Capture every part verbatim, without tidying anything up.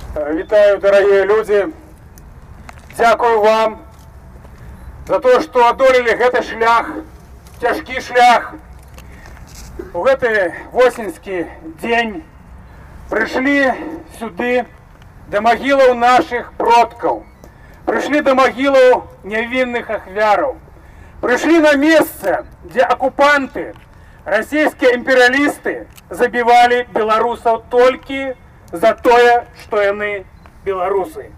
Вітаю, дорогие люди. Дякую вам за то, что одолели этот шлях, тяжкий шлях. В этот восеньский день пришли сюда до могилов наших продков, пришли до могилов невинных ахвяров, пришли на место, где оккупанты, российские империалисты забивали белорусов только за то, что они белорусы.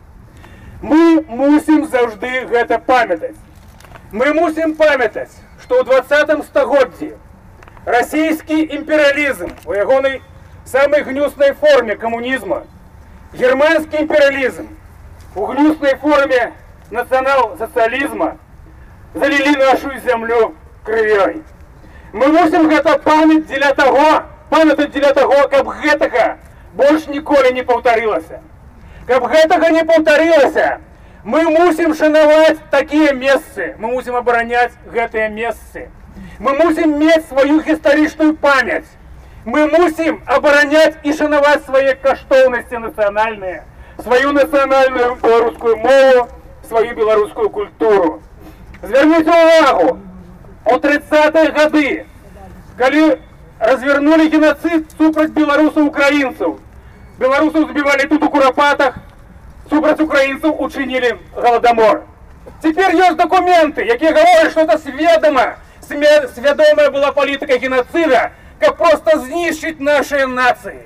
Мы мусим завжди это памятать. Мы мусим памятать, что в двадцатом стагоддзі российский империализм в его самой гнусной форме коммунизма, германский империализм в гнусной форме национал-социализма залили нашу землю кровью. Мы мусим это памятать для того, памятать для того, как гэтага больше ніколи не повторилося. Каб гэтага не повторилося, мы мусим шановать такие месцы, мы мусим оборонять гэтые месцы. Мы мусим иметь свою историческую память. Мы мусим оборонять и шановать свои каштовности национальные, свою национальную белорусскую мову, свою белорусскую культуру. Зверните увагу, у тридцатые годы, когда развернули геноцид супраць белорусов-украинцев, белорусов забивали тут у Куропатах, супраць украинцев учинили голодомор. Теперь есть документы, которые говорят, что это сведомо, сведомая была политика геноцида, как просто знищить наши нации.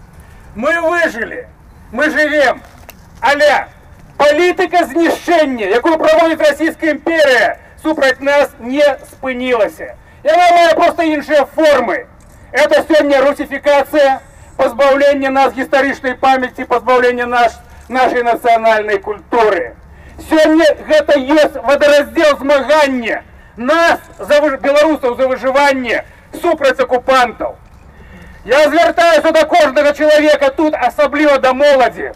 Мы выжили, мы живем, але политика знищення, яку проводит Российская империя, супраць нас не спынилася. И она має просто іншие формы. Это сегодня русификация, позбавление нас исторической памяти, позбавление наш, нашей национальной культуры. Сегодня это есть водораздел змагання нас, за, белорусов, за выживание супраць оккупантов. Я звертаюся до кожного человека тут, особливо до молоді.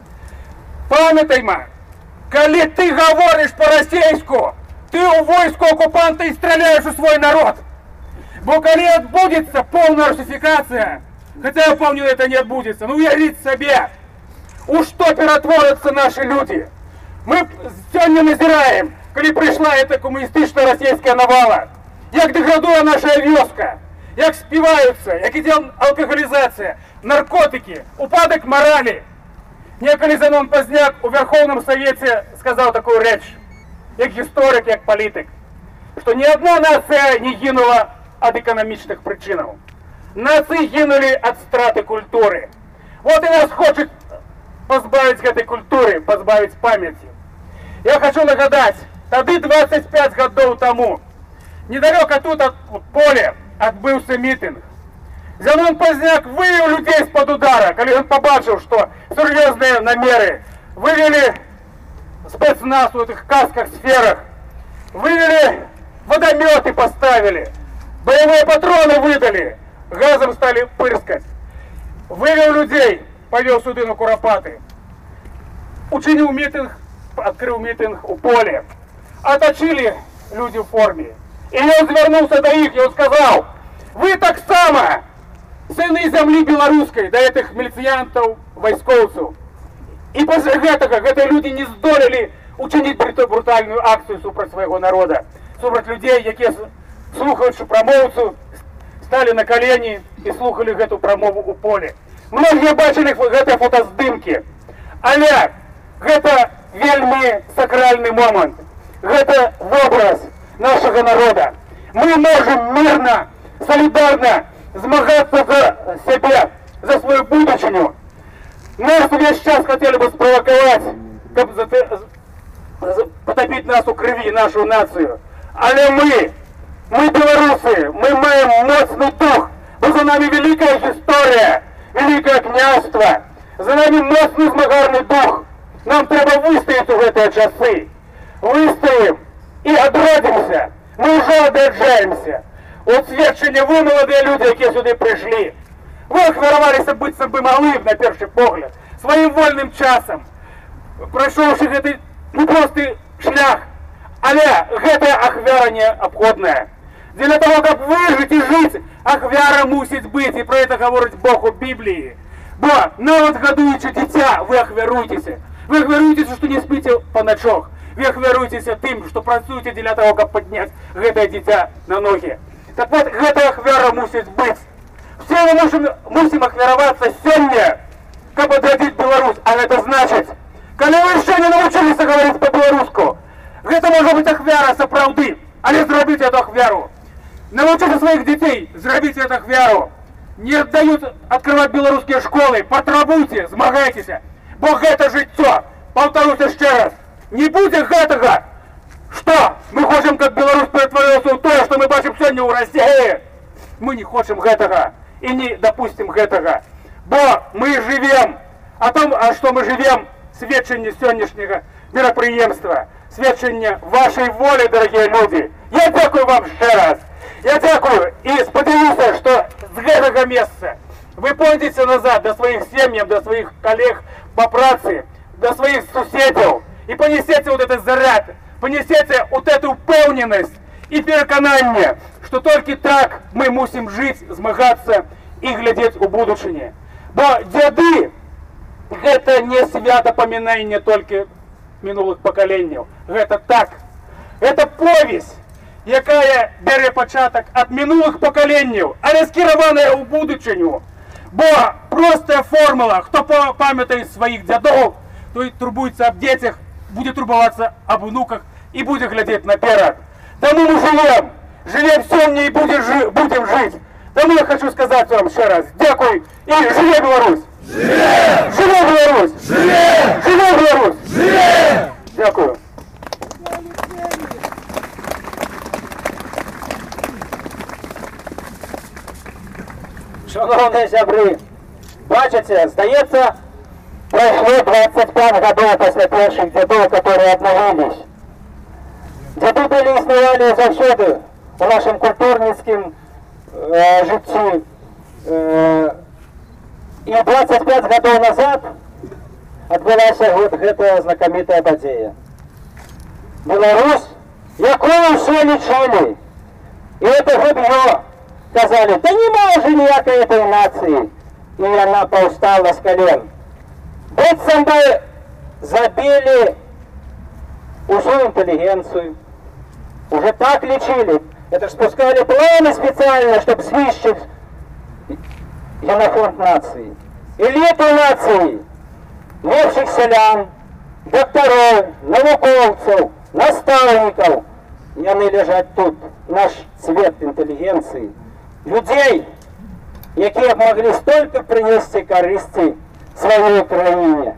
Пам'ятаймо, коли ты говоришь по-російську, ты у войску оккупанта и стреляешь у свой народ. Бо коли отбудется полная русификация, хотя я помню, это не отбудется, но уявіть себе, у что перетворятся наши люди. Мы сегодня назираем, коли пришла эта коммунистичная российская навала, як деградує наша вёска, як спиваются, як іде алкоголизация, наркотики, упадок морали. Неколи Зенон Позняк у Верховном Совете сказал такую речь, як историк, як политик, что ни одна нация не гинула от экономичных причин. Нации гинули от страты культуры. Вот и нас хочет позбавить этой культуры, позбавить памяти. Я хочу нагадать, тогда двадцать пять годов тому, недалеко тут от поля отбылся митинг. Зенон Позняк вывел людей из-под удара, когда он побачил, что серьезные намеры. Вывели спецназ в этих касках, сферах, вывели водометы, поставили, боевые патроны выдали, газом стали пырскать. Вывел людей, повел сюда на Куропаты, учинил митинг, открыл митинг у поля. Оточили люди в форме. И он звернулся до них, и он сказал: вы так само, сыны земли белорусской, до этих милициянтов, войсковцев. И после этого, когда люди не здолели учинить брутальную акцию супраць своего народа, супраць людей, які слухають цю промовцю, стали на колени и слухали эту промову у поле. Многие бачили гэты фотоздымки, але гэта вельми сакральный момент, гэта образ нашего народа. Мы можем мирно, солидарно змагаться за себя, за свою будущую. Нас весь час хотели бы спровоковать, потопить нас у крови, нашу нацию. Але мы, мы белорусы, мы маем моцный дух, бо за нами великая история, великое княжество, за нами моцный змагарный дух. Нам треба выстоять в эти часы. Выстоим и одродимся. Мы уже одержаемся. От свідчення ви, молоді люди, які сюди прийшли. Ви хвилювалися бути собі малим, на перший погляд, своїм вольним часом, пройшовши цей непростий шлях. Але гэта ахвяра необходная. Для того, как выжить и жить, ахвяра мусить быть, и про это говорит Бог у Библии. Бо нават гадуючы дзіця, вы ахвяруецеся. Вы ахвяруецеся, што не спіце па начах. Вы ахвяруецеся тым, што працуеце дзеля таго, каб падняць гэтае дзіця на ногі. Так вот, гэтая ахвяра мусіць быць. Все мы мусім, мусім ахвяравацца сёння, каб адрадзіць Беларусь. А гэта значыць, калі вы яшчэ не навучыліся гаварыць па-беларуску, гэта можа быць ахвяра сапраўды, але зрабіць эту ахвяру. Научите своих детей, зробите эту ахвяру. Не дают открывать белорусские школы, потребуйте, змагайтесь. Бо гэта жыццё, повторюсь еще раз, не будет гэтага, что мы хотим, как Беларусь перетворился в то, что мы бачим сегодня у России. Мы не хотим гэтага и не допустим гэтага. Бо мы живем, о том, а что мы живем, сведчение сегодняшнего мероприемства, сведчение вашей воли, дорогие люди. Я дякую вам еще раз. Я дякую и сподіваюся, что с гэтага места вы пойдете назад до своих семей, до своих коллег по праце, до своих соседей и понесете вот этот заряд, понесете вот эту упевненность и переконание, что только так мы мусим жить, змагаться и глядеть у будущее. Бо деды это не свято поминание только минулых поколений, это так, это повесть, якая бере початок от минулых поколений, але скіраваная у будучыню. Бо простая формула, хто памятає своих дядов, той турбуется об детях, будет турбоваться об внуках и будет глядеть наперед. Тому мы живем, живем сегодня и будем, жи будем жить. Тому я хочу сказать вам еще раз, дякую и живе Беларусь! Живе! Живе Беларусь! Живе! Живе Беларусь! Живе! Дякую. Шановні сябри, бачите, здається, пройшло двадцать пять годов после перших дедов, которые обновились. Деды были існували завсёды у нашем культурницком э, житті. Э, и двадцать пять годов назад отбылася вот гэтая знакомитая подея. Беларусь, якую все лечили, и это губье. Сказали, да нема уже ніякой этой нации. И она повстала с колен. Быццам бы забили усю интеллигенцию. Уже так лечили. Это ж спускали планы специально, чтобы свищить генофонд нации. Элиту нации. Лепших селян, докторов, науковцев, наставников. Яны лежать тут. Наш цвет интеллигенции. Людей, якія могли столько принести користи своей краине.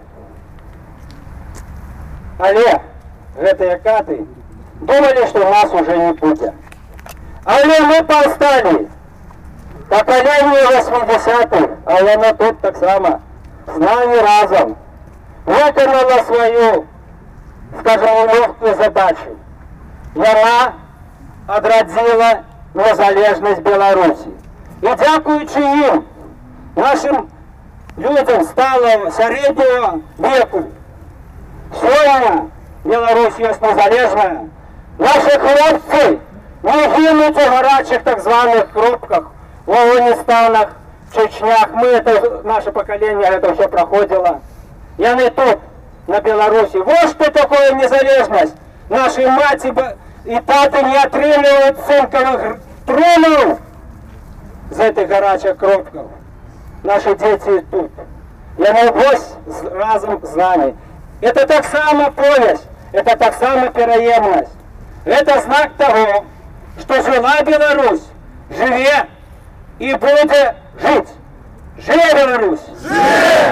Але гэтыя каты думали, что нас уже не будет. Але мы повстали. Поколение восьмидесятых, а оно тут так само, с нами разом, виконало свою, скажем, легкую задачу. Яна адрадзіла незалежность Беларуси. И дякуючи им, нашим людям стало среднего веку. Сегодня Беларусь есть незалежная. Наши хлопцы не гинут в горячих так званых крупках, в Афганистанах, в Чечнях. Мы, это, наше поколение, это все проходило. И они тут, на Беларуси. Вот что такое незалежность. Наши мати и таты не отрывают цинковых трунов за этих горячих кропков. Наши дети тут. И они вось разом с нами. Это так само повесть, это так само переемность. Это знак того, что жила Беларусь, живе и будет жить. Живе Беларусь! Живе!